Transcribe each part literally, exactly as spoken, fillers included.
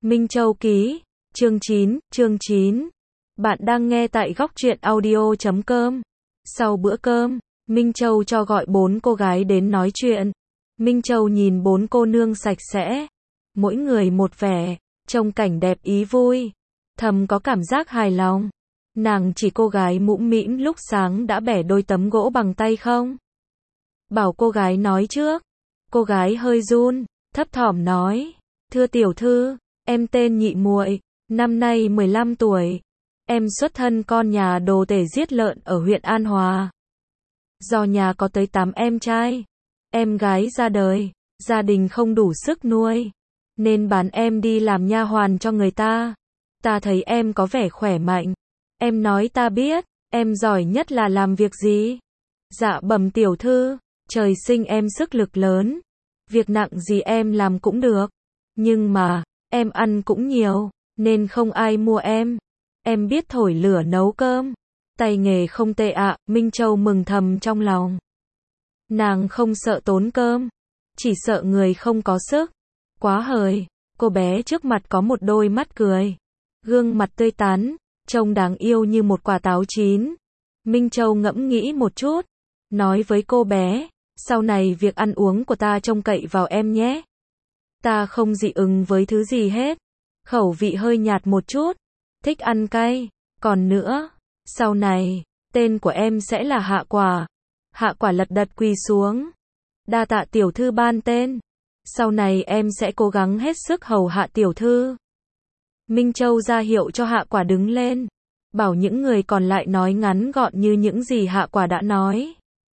Minh Châu ký, chương chín, chương chín. Bạn đang nghe tại góc truyện audio chấm com. Sau bữa cơm, Minh Châu cho gọi bốn cô gái đến nói chuyện. Minh Châu nhìn bốn cô nương sạch sẽ, mỗi người một vẻ, trông cảnh đẹp ý vui, thầm có cảm giác hài lòng. Nàng chỉ cô gái mũm mĩm lúc sáng đã bẻ đôi tấm gỗ bằng tay không? Bảo cô gái nói trước. Cô gái hơi run, thấp thỏm nói, thưa tiểu thư, em tên Nhị Muội, năm nay mười lăm tuổi. Em xuất thân con nhà đồ tể giết lợn ở huyện An Hòa. Do nhà có tới tám em trai, em gái ra đời, gia đình không đủ sức nuôi, nên bán em đi làm nha hoàn cho người ta. Ta thấy em có vẻ khỏe mạnh. Em nói ta biết, em giỏi nhất là làm việc gì? Dạ bẩm tiểu thư, trời sinh em sức lực lớn, việc nặng gì em làm cũng được. Nhưng mà, em ăn cũng nhiều, nên không ai mua em. Em biết thổi lửa nấu cơm, tay nghề không tệ ạ. Minh Châu mừng thầm trong lòng. Nàng không sợ tốn cơm, chỉ sợ người không có sức. Quá hời, cô bé trước mặt có một đôi mắt cười, gương mặt tươi tắn, trông đáng yêu như một quả táo chín. Minh Châu ngẫm nghĩ một chút, nói với cô bé, sau này việc ăn uống của ta trông cậy vào em nhé. Ta không dị ứng với thứ gì hết, khẩu vị hơi nhạt một chút, thích ăn cay. Còn nữa, sau này, tên của em sẽ là Hạ Quả. Hạ Quả lật đật quỳ xuống. Đa tạ tiểu thư ban tên. Sau này em sẽ cố gắng hết sức hầu hạ tiểu thư. Minh Châu ra hiệu cho Hạ Quả đứng lên, bảo những người còn lại nói ngắn gọn như những gì Hạ Quả đã nói.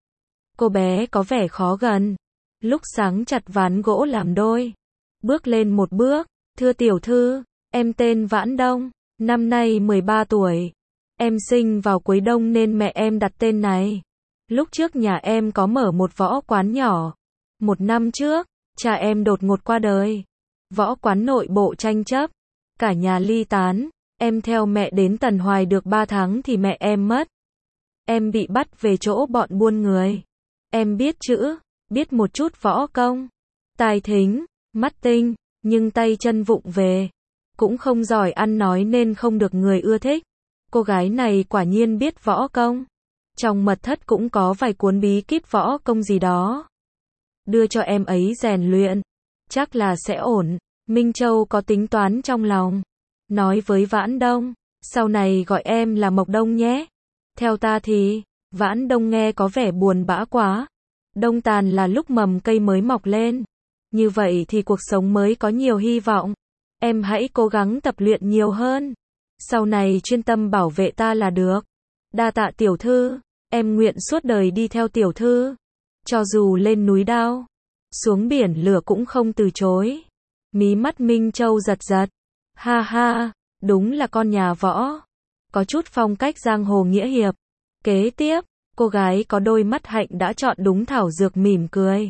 Cô bé có vẻ khó gần, lúc sáng chặt ván gỗ làm đôi, bước lên một bước, thưa tiểu thư, em tên Vãn Đông, năm nay mười ba tuổi. Em sinh vào cuối đông nên mẹ em đặt tên này. Lúc trước nhà em có mở một võ quán nhỏ. Một năm trước, cha em đột ngột qua đời. Võ quán nội bộ tranh chấp, cả nhà ly tán. Em theo mẹ đến Tần Hoài được ba tháng thì mẹ em mất. Em bị bắt về chỗ bọn buôn người. Em biết chữ, biết một chút võ công, tài thính, mắt tinh, nhưng tay chân vụng về, cũng không giỏi ăn nói nên không được người ưa thích. Cô gái này quả nhiên biết võ công. Trong mật thất cũng có vài cuốn bí kíp võ công gì đó. Đưa cho em ấy rèn luyện, chắc là sẽ ổn. Minh Châu có tính toán trong lòng, nói với Vãn Đông, sau này gọi em là Mộc Đông nhé. Theo ta thì, Vãn Đông nghe có vẻ buồn bã quá. Đông tàn là lúc mầm cây mới mọc lên. Như vậy thì cuộc sống mới có nhiều hy vọng. Em hãy cố gắng tập luyện nhiều hơn. Sau này chuyên tâm bảo vệ ta là được. Đa tạ tiểu thư, em nguyện suốt đời đi theo tiểu thư. Cho dù lên núi đao, xuống biển lửa cũng không từ chối. Mí mắt Minh Châu giật giật. Ha ha, đúng là con nhà võ. Có chút phong cách giang hồ nghĩa hiệp. Kế tiếp, cô gái có đôi mắt hạnh đã chọn đúng thảo dược mỉm cười.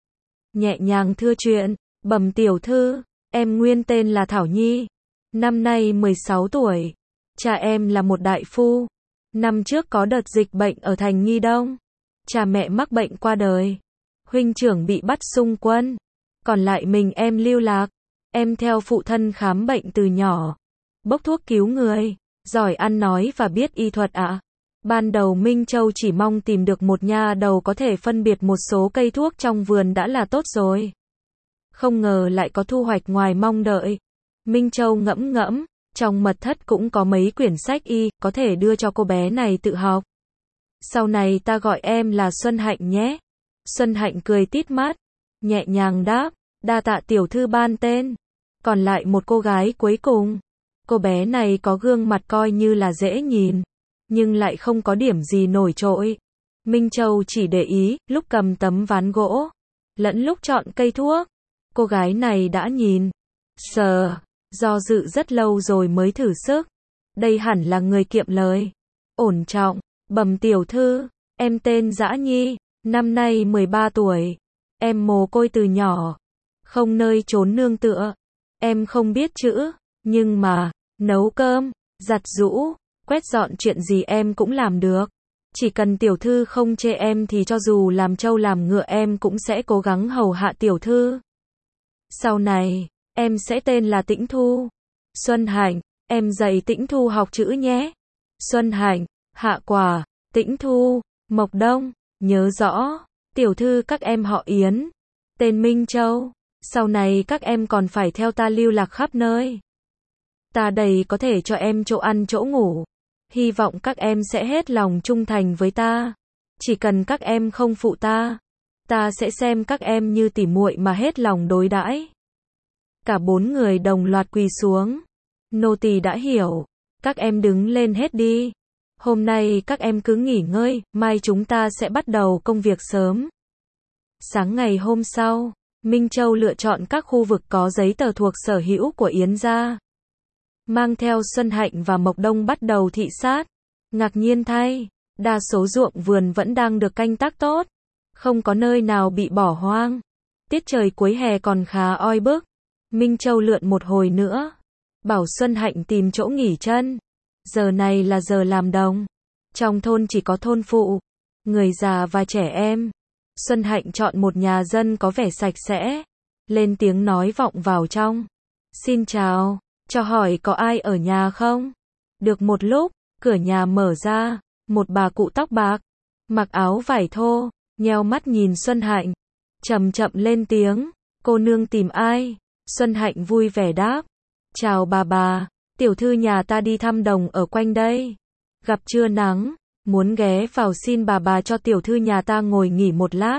Nhẹ nhàng thưa chuyện, bẩm tiểu thư, em nguyên tên là Thảo Nhi. Năm nay mười sáu tuổi. Cha em là một đại phu. Năm trước có đợt dịch bệnh ở thành Nghi Đông. Cha mẹ mắc bệnh qua đời. Huynh trưởng bị bắt xung quân. Còn lại mình em lưu lạc. Em theo phụ thân khám bệnh từ nhỏ. Bốc thuốc cứu người. Giỏi ăn nói và biết y thuật ạ. À. Ban đầu Minh Châu chỉ mong tìm được một nha đầu có thể phân biệt một số cây thuốc trong vườn đã là tốt rồi. Không ngờ lại có thu hoạch ngoài mong đợi. Minh Châu ngẫm ngẫm, trong mật thất cũng có mấy quyển sách y, có thể đưa cho cô bé này tự học. Sau này ta gọi em là Xuân Hạnh nhé. Xuân Hạnh cười tít mắt, nhẹ nhàng đáp, đa tạ tiểu thư ban tên. Còn lại một cô gái cuối cùng. Cô bé này có gương mặt coi như là dễ nhìn, nhưng lại không có điểm gì nổi trội. Minh Châu chỉ để ý, lúc cầm tấm ván gỗ, lẫn lúc chọn cây thuốc. Cô gái này đã nhìn, sờ, do dự rất lâu rồi mới thử sức. Đây hẳn là người kiệm lời, ổn trọng. Bẩm tiểu thư, em tên Dã Nhi, năm nay mười ba tuổi. Em mồ côi từ nhỏ, không nơi trốn nương tựa. Em không biết chữ, nhưng mà, nấu cơm, giặt giũ, quét dọn chuyện gì em cũng làm được. Chỉ cần tiểu thư không chê em thì cho dù làm trâu làm ngựa em cũng sẽ cố gắng hầu hạ tiểu thư. Sau này, em sẽ tên là Tĩnh Thu. Xuân Hạnh, em dạy Tĩnh Thu học chữ nhé. Xuân Hạnh, Hạ Quả, Tĩnh Thu, Mộc Đông, nhớ rõ, tiểu thư các em họ Yến, tên Minh Châu, sau này các em còn phải theo ta lưu lạc khắp nơi. Ta đầy có thể cho em chỗ ăn chỗ ngủ, hy vọng các em sẽ hết lòng trung thành với ta. Chỉ cần các em không phụ ta, ta sẽ xem các em như tỉ muội mà hết lòng đối đãi. Cả bốn người đồng loạt quỳ xuống. Nô tỳ đã hiểu, các em đứng lên hết đi. Hôm nay các em cứ nghỉ ngơi, mai chúng ta sẽ bắt đầu công việc sớm. Sáng ngày hôm sau, Minh Châu lựa chọn các khu vực có giấy tờ thuộc sở hữu của Yến gia. Mang theo Xuân Hạnh và Mộc Đông bắt đầu thị sát. Ngạc nhiên thay, đa số ruộng vườn vẫn đang được canh tác tốt, không có nơi nào bị bỏ hoang. Tiết trời cuối hè còn khá oi bức. Minh Châu lượn một hồi nữa, bảo Xuân Hạnh tìm chỗ nghỉ chân. Giờ này là giờ làm đồng. Trong thôn chỉ có thôn phụ, người già và trẻ em. Xuân Hạnh chọn một nhà dân có vẻ sạch sẽ, lên tiếng nói vọng vào trong. Xin chào, cho hỏi có ai ở nhà không? Được một lúc, cửa nhà mở ra, một bà cụ tóc bạc, mặc áo vải thô, nheo mắt nhìn Xuân Hạnh, chậm chậm lên tiếng, cô nương tìm ai? Xuân Hạnh vui vẻ đáp, chào bà bà, tiểu thư nhà ta đi thăm đồng ở quanh đây, gặp trưa nắng, muốn ghé vào xin bà bà cho tiểu thư nhà ta ngồi nghỉ một lát.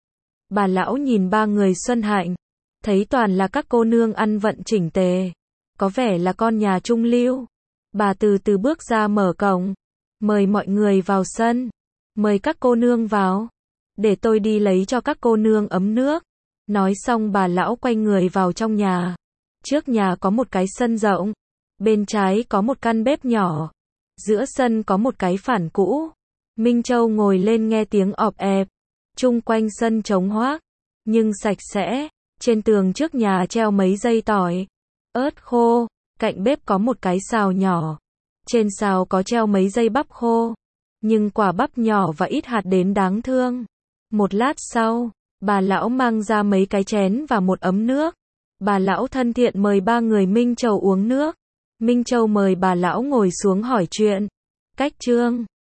Bà lão nhìn ba người Xuân Hạnh, thấy toàn là các cô nương ăn vận chỉnh tề, có vẻ là con nhà trung lưu. Bà từ từ bước ra mở cổng, mời mọi người vào sân, mời các cô nương vào, để tôi đi lấy cho các cô nương ấm nước. Nói xong bà lão quay người vào trong nhà. Trước nhà có một cái sân rộng, bên trái có một căn bếp nhỏ, giữa sân có một cái phản cũ. Minh Châu ngồi lên nghe tiếng ọp ẹp, chung quanh sân trống hoác, nhưng sạch sẽ. Trên tường trước nhà treo mấy dây tỏi, ớt khô, cạnh bếp có một cái xào nhỏ. Trên xào có treo mấy dây bắp khô, nhưng quả bắp nhỏ và ít hạt đến đáng thương. Một lát sau, bà lão mang ra mấy cái chén và một ấm nước. Bà lão thân thiện mời ba người Minh Châu uống nước. Minh Châu mời bà lão ngồi xuống hỏi chuyện. Cách chương